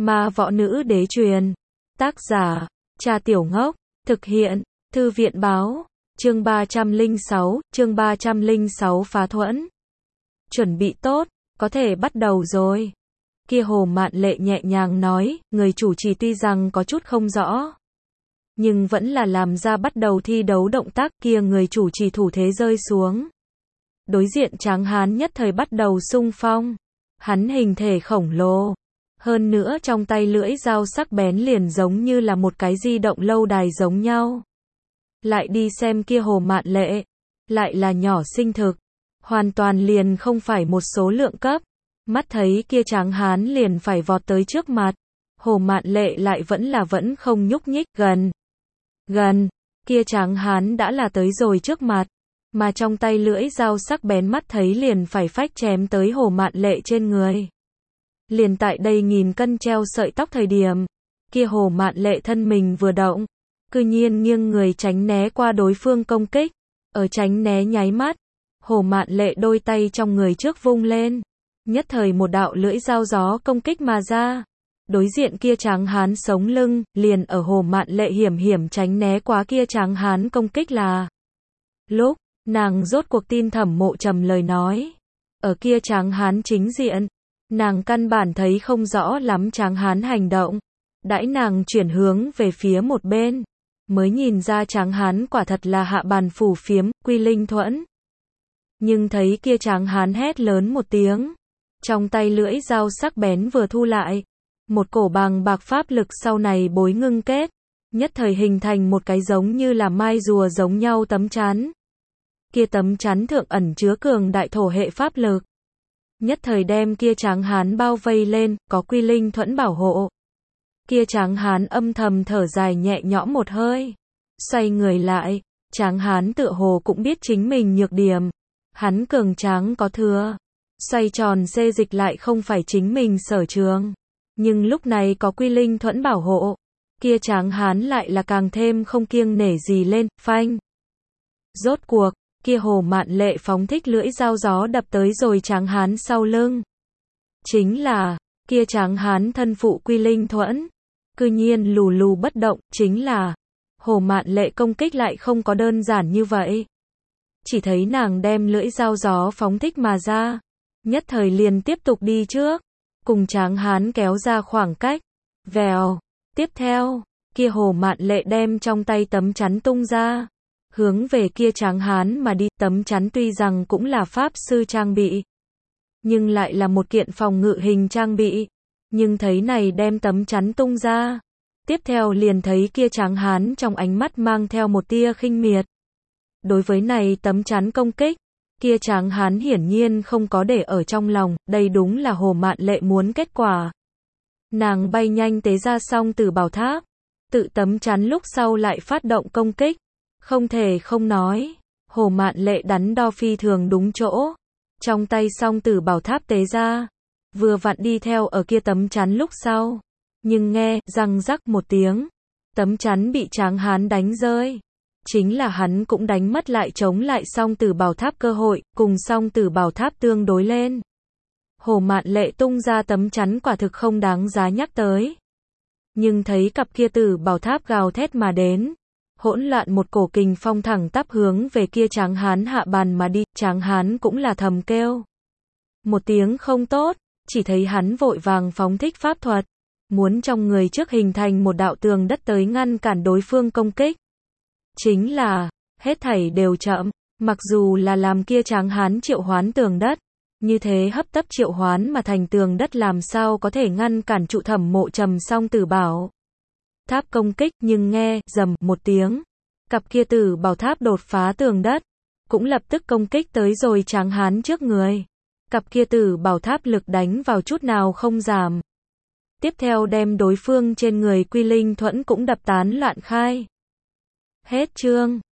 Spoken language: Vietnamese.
Ma võ nữ đế truyền. Tác giả, Cha Tiểu Ngốc. Thực hiện, Thư viện báo. Chương 306 phá thuẫn. Chuẩn bị tốt, có thể bắt đầu rồi. Kia Hồ Mạn Lệ nhẹ nhàng nói, người chủ trì tuy rằng có chút không rõ, nhưng vẫn là làm ra bắt đầu thi đấu động tác. Kia người chủ trì thủ thế rơi xuống. Đối diện Tráng Hán nhất thời bắt đầu xung phong. Hắn hình thể khổng lồ. Hơn nữa trong tay lưỡi dao sắc bén liền giống như là một cái di động lâu đài giống nhau. Lại đi xem kia Hồ Mạn Lệ. Lại là nhỏ xinh thực. Hoàn toàn liền không phải một số lượng cấp. Mắt thấy kia Tráng Hán liền phải vọt tới trước mặt. Hồ Mạn Lệ lại vẫn không nhúc nhích. Gần. Kia Tráng Hán đã là tới rồi trước mặt. Mà trong tay lưỡi dao sắc bén mắt thấy liền phải phách chém tới Hồ Mạn Lệ trên người. Liền tại đây nghìn cân treo sợi tóc thời điểm, kia Hồ Mạn Lệ thân mình vừa động, cư nhiên nghiêng người tránh né qua đối phương công kích. Ở tránh né nháy mắt, Hồ Mạn Lệ đôi tay trong người trước vung lên, nhất thời một đạo lưỡi dao gió công kích mà ra. Đối diện kia Tráng Hán sống lưng, liền ở Hồ Mạn Lệ hiểm tránh né quá kia Tráng Hán công kích là lúc nàng rốt cuộc tin Thẩm Mộ Trầm lời nói. Ở kia Tráng Hán chính diện, nàng căn bản thấy không rõ lắm Tráng Hán hành động. Đãi nàng chuyển hướng về phía một bên, mới nhìn ra Tráng Hán quả thật là hạ bàn phủ phiếm, Quy Linh Thuẫn. Nhưng thấy kia Tráng Hán hét lớn một tiếng, trong tay lưỡi dao sắc bén vừa thu lại, một cổ bàng bạc pháp lực sau này bối ngưng kết, nhất thời hình thành một cái giống như là mai rùa giống nhau tấm chắn. Kia tấm chắn thượng ẩn chứa cường đại thổ hệ pháp lực, nhất thời đem kia Tráng Hán bao vây lên, có Quy Linh Thuẫn bảo hộ. Kia Tráng Hán âm thầm thở dài nhẹ nhõm một hơi, xoay người lại. Tráng Hán tựa hồ cũng biết chính mình nhược điểm, hắn cường tráng có thừa, xoay tròn xê dịch lại không phải chính mình sở trường, nhưng lúc này có Quy Linh Thuẫn bảo hộ, kia Tráng Hán lại là càng thêm không kiêng nể gì lên. Phanh. Rốt cuộc, kia Hồ Mạn Lệ phóng thích lưỡi dao gió đập tới rồi Tráng Hán sau lưng. Chính là, kia Tráng Hán thân phụ Quy Linh Thuẫn, cư nhiên lù bất động. Chính là, Hồ Mạn Lệ công kích lại không có đơn giản như vậy. Chỉ thấy nàng đem lưỡi dao gió phóng thích mà ra, nhất thời liền tiếp tục đi trước, cùng Tráng Hán kéo ra khoảng cách. Vèo. Tiếp theo, kia Hồ Mạn Lệ đem trong tay tấm chắn tung ra, hướng về kia Tráng Hán mà đi. Tấm chắn tuy rằng cũng là pháp sư trang bị, nhưng lại là một kiện phòng ngự hình trang bị. Nhưng thấy này đem tấm chắn tung ra, tiếp theo liền thấy kia Tráng Hán trong ánh mắt mang theo một tia khinh miệt. Đối với này tấm chắn công kích, kia Tráng Hán hiển nhiên không có để ở trong lòng. Đây đúng là Hồ Mạn Lệ muốn kết quả. Nàng bay nhanh tế ra song tử bảo tháp, tự tấm chắn lúc sau lại phát động công kích. Không thể không nói, Hồ Mạn Lệ đắn đo phi thường đúng chỗ. Trong tay song tử bảo tháp tế ra, vừa vặn đi theo ở kia tấm chắn lúc sau. Nhưng nghe, răng rắc một tiếng, tấm chắn bị Tráng Hán đánh rơi. Chính là hắn cũng đánh mất lại chống lại song tử bảo tháp cơ hội, cùng song tử bảo tháp tương đối lên. Hồ Mạn Lệ tung ra tấm chắn quả thực không đáng giá nhắc tới. Nhưng thấy cặp kia tử bảo tháp gào thét mà đến, hỗn loạn một cổ kình phong thẳng tắp hướng về kia Tráng Hán hạ bàn mà đi. Tráng Hán cũng là thầm kêu một tiếng không tốt, chỉ thấy hắn vội vàng phóng thích pháp thuật, muốn trong người trước hình thành một đạo tường đất tới ngăn cản đối phương công kích. Chính là, hết thảy đều chậm, mặc dù là làm kia Tráng Hán triệu hoán tường đất, như thế hấp tấp triệu hoán mà thành tường đất làm sao có thể ngăn cản trụ Thẩm Mộ Trầm song tử bảo tháp công kích. Nhưng nghe, rầm một tiếng, cặp kia tử bảo tháp đột phá tường đất, cũng lập tức công kích tới rồi Tráng Hán trước người. Cặp kia tử bảo tháp lực đánh vào chút nào không giảm. Tiếp theo đem đối phương trên người Quy Linh Thuẫn cũng đập tán loạn khai. Hết chương.